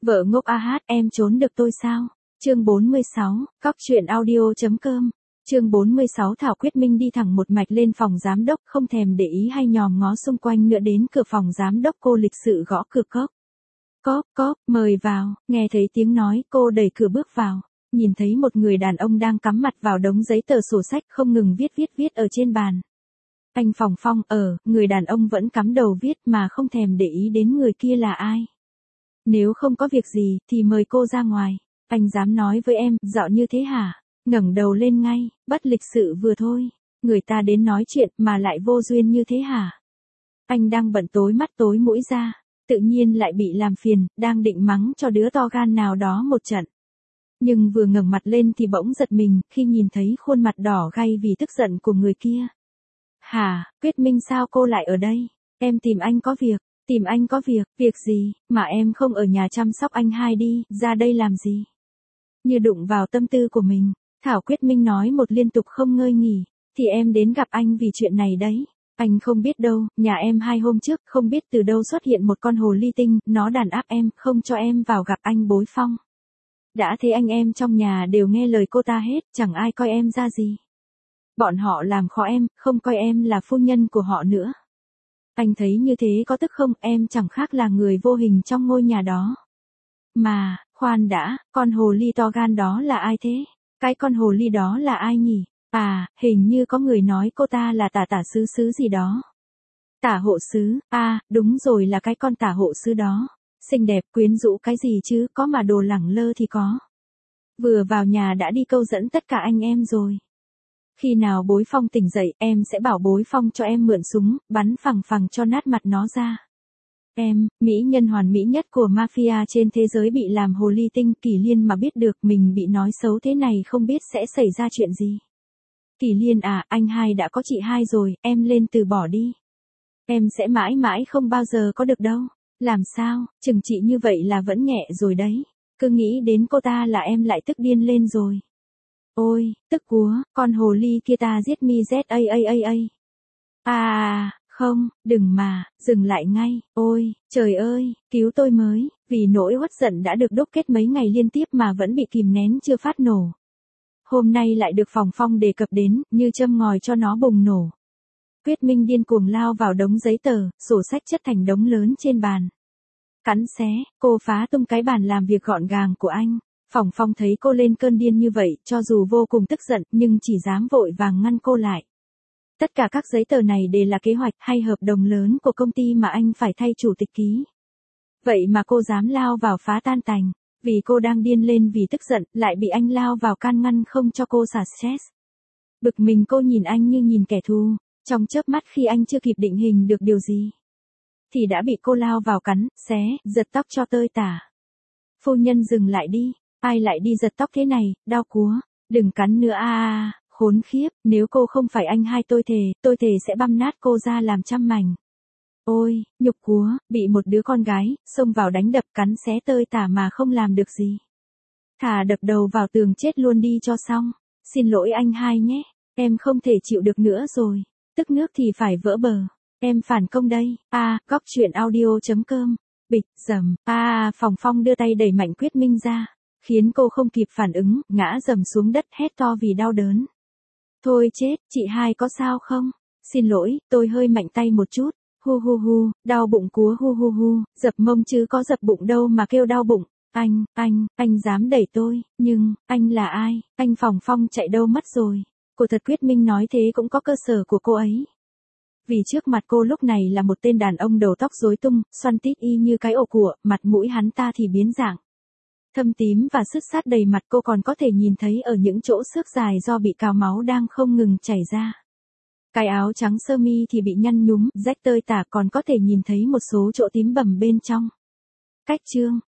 Vợ ngốc a hát, em trốn được tôi sao? Chương 46, Cóc truyện audio.com. Chương 46 Thảo Quyết Minh đi thẳng một mạch lên phòng giám đốc, không thèm để ý hay nhòm ngó xung quanh nữa, đến cửa phòng giám đốc cô lịch sự gõ cửa. Cóp, mời vào. Nghe thấy tiếng nói, cô đẩy cửa bước vào. Nhìn thấy một người đàn ông đang cắm mặt vào đống giấy tờ sổ sách không ngừng viết ở trên bàn. Anh Phòng Phong, người đàn ông vẫn cắm đầu viết mà không thèm để ý đến người kia là ai. Nếu không có việc gì, thì mời cô ra ngoài. Anh dám nói với em, dạo như thế hả? Ngẩng đầu lên ngay, bất lịch sự vừa thôi. Người ta đến nói chuyện mà lại vô duyên như thế hả? Anh đang bận tối mắt tối mũi ra, tự nhiên lại bị làm phiền, đang định mắng cho đứa to gan nào đó một trận. Nhưng vừa ngẩng mặt lên thì bỗng giật mình, khi nhìn thấy khuôn mặt đỏ gay vì tức giận của người kia. Hả, Quyết Minh sao cô lại ở đây? Em tìm anh có việc. Tìm anh có việc gì, mà em không ở nhà chăm sóc anh hai đi, ra đây làm gì? Như đụng vào tâm tư của mình, Thảo Quyết Minh nói một liên tục không ngơi nghỉ, thì em đến gặp anh vì chuyện này đấy. Anh không biết đâu, nhà em 2 hôm trước không biết từ đâu xuất hiện một con hồ ly tinh, nó đàn áp em, không cho em vào gặp anh Bối Phong. Đã thế anh em trong nhà đều nghe lời cô ta hết, chẳng ai coi em ra gì. Bọn họ làm khó em, không coi em là phu nhân của họ nữa. Anh thấy như thế có tức không? Em chẳng khác là người vô hình trong ngôi nhà đó. Mà, khoan đã, con hồ ly to gan đó là ai thế? Cái con hồ ly đó là ai nhỉ? À, hình như có người nói cô ta là tả sứ gì đó. Tả hộ sứ, đúng rồi, là cái con tả hộ sứ đó. Xinh đẹp quyến rũ cái gì chứ, có mà đồ lẳng lơ thì có. Vừa vào nhà đã đi câu dẫn tất cả anh em rồi. Khi nào Bối Phong tỉnh dậy, em sẽ bảo Bối Phong cho em mượn súng, bắn phằng phằng cho nát mặt nó ra. Em, mỹ nhân hoàn mỹ nhất của mafia trên thế giới bị làm hồ ly tinh. Kỳ Liên mà biết được mình bị nói xấu thế này không biết sẽ xảy ra chuyện gì. Kỳ Liên à, anh hai đã có chị hai rồi, em lên từ bỏ đi. Em sẽ mãi mãi không bao giờ có được đâu. Làm sao, chừng trị như vậy là vẫn nhẹ rồi đấy. Cứ nghĩ đến cô ta là em lại tức điên lên rồi. Ôi, tức quá, con hồ ly kia ta giết mi z. Không, đừng mà, dừng lại ngay. Ôi, trời ơi, cứu tôi mới, vì nỗi uất giận đã được đúc kết mấy ngày liên tiếp mà vẫn bị kìm nén chưa phát nổ. Hôm nay lại được Phòng Phong đề cập đến, như châm ngòi cho nó bùng nổ. Quyết Minh điên cuồng lao vào đống giấy tờ, sổ sách chất thành đống lớn trên bàn. Cắn xé, cô phá tung cái bàn làm việc gọn gàng của anh. Phòng Phong thấy cô lên cơn điên như vậy, cho dù vô cùng tức giận, nhưng chỉ dám vội vàng ngăn cô lại. Tất cả các giấy tờ này đều là kế hoạch hay hợp đồng lớn của công ty mà anh phải thay chủ tịch ký. Vậy mà cô dám lao vào phá tan tành, vì cô đang điên lên vì tức giận, lại bị anh lao vào can ngăn không cho cô xả stress. Bực mình cô nhìn anh như nhìn kẻ thù, trong chớp mắt khi anh chưa kịp định hình được điều gì, thì đã bị cô lao vào cắn, xé, giật tóc cho tơi tả. Phu nhân dừng lại đi, ai lại đi giật tóc thế này, đau quá, đừng cắn nữa khốn khiếp, nếu cô không phải anh hai tôi thề sẽ băm nát cô ra làm trăm mảnh. Ôi, nhục quá, bị một đứa con gái, xông vào đánh đập cắn xé tơi tả mà không làm được gì. Thà đập đầu vào tường chết luôn đi cho xong, xin lỗi anh hai nhé, em không thể chịu được nữa rồi, tức nước thì phải vỡ bờ, em phản công đây, Cóc truyện audio.com, bịch, dầm, Phòng Phong đưa tay đẩy mạnh Quyết Minh ra, khiến cô không kịp phản ứng, ngã dầm xuống đất hét to vì đau đớn. Thôi chết, chị hai có sao không? Xin lỗi, tôi hơi mạnh tay một chút. Hu, đau bụng cúa hu, dập mông chứ có dập bụng đâu mà kêu đau bụng. Anh dám đẩy tôi, nhưng, anh là ai? Anh Phòng Phong chạy đâu mất rồi? Cô thật Quyết Minh nói thế cũng có cơ sở của cô ấy. Vì trước mặt cô lúc này là một tên đàn ông đầu tóc rối tung, xoăn tít y như cái ổ của, mặt mũi hắn ta thì biến dạng. Thâm tím và sứt sát đầy mặt, cô còn có thể nhìn thấy ở những chỗ xước dài do bị cào máu đang không ngừng chảy ra. Cái áo trắng sơ mi thì bị nhăn nhúm, rách tơi tả, còn có thể nhìn thấy một số chỗ tím bầm bên trong. Cách chương